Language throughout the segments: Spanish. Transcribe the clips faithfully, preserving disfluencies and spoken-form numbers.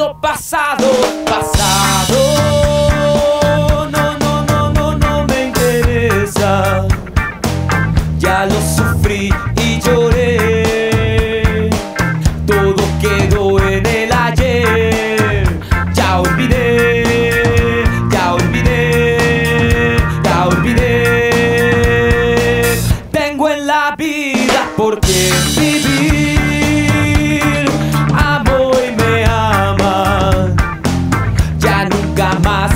lo pasado, pasado. No, no, no, no, no me interesa. Ya lo sufrí y lloré. Todo quedó en el ayer. Ya olvidé, ya olvidé, ya olvidé. Tengo en la vida por qué vivir. Amo y me aman. Ya nunca más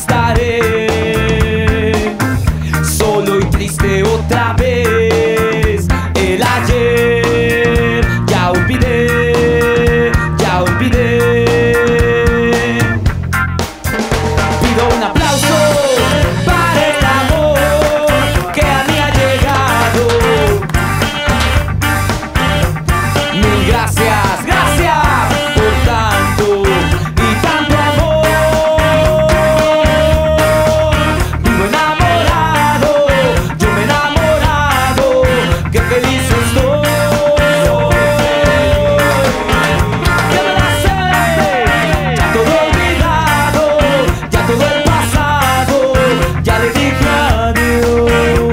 estaré solo y triste otra vez. El ayer ya olvidé, ya olvidé. Pido un aplauso para el amor que a mí ha llegado. Mil gracias, gracias por tanto y tanto amor. Vivo enamorado, yo me he enamorado, qué feliz estoy. Ya me la sé, ya todo olvidado, ya todo el pasado, ya le dije adiós.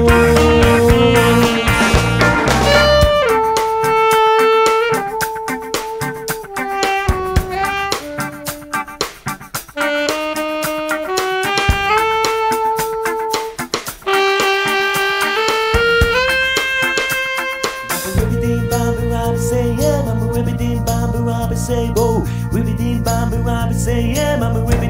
Whippity Bobby Robbie say yeah, Mama Whippity Bobby Robbie say whoa. Whippity Bobby Robbie say yeah, Mama Whippity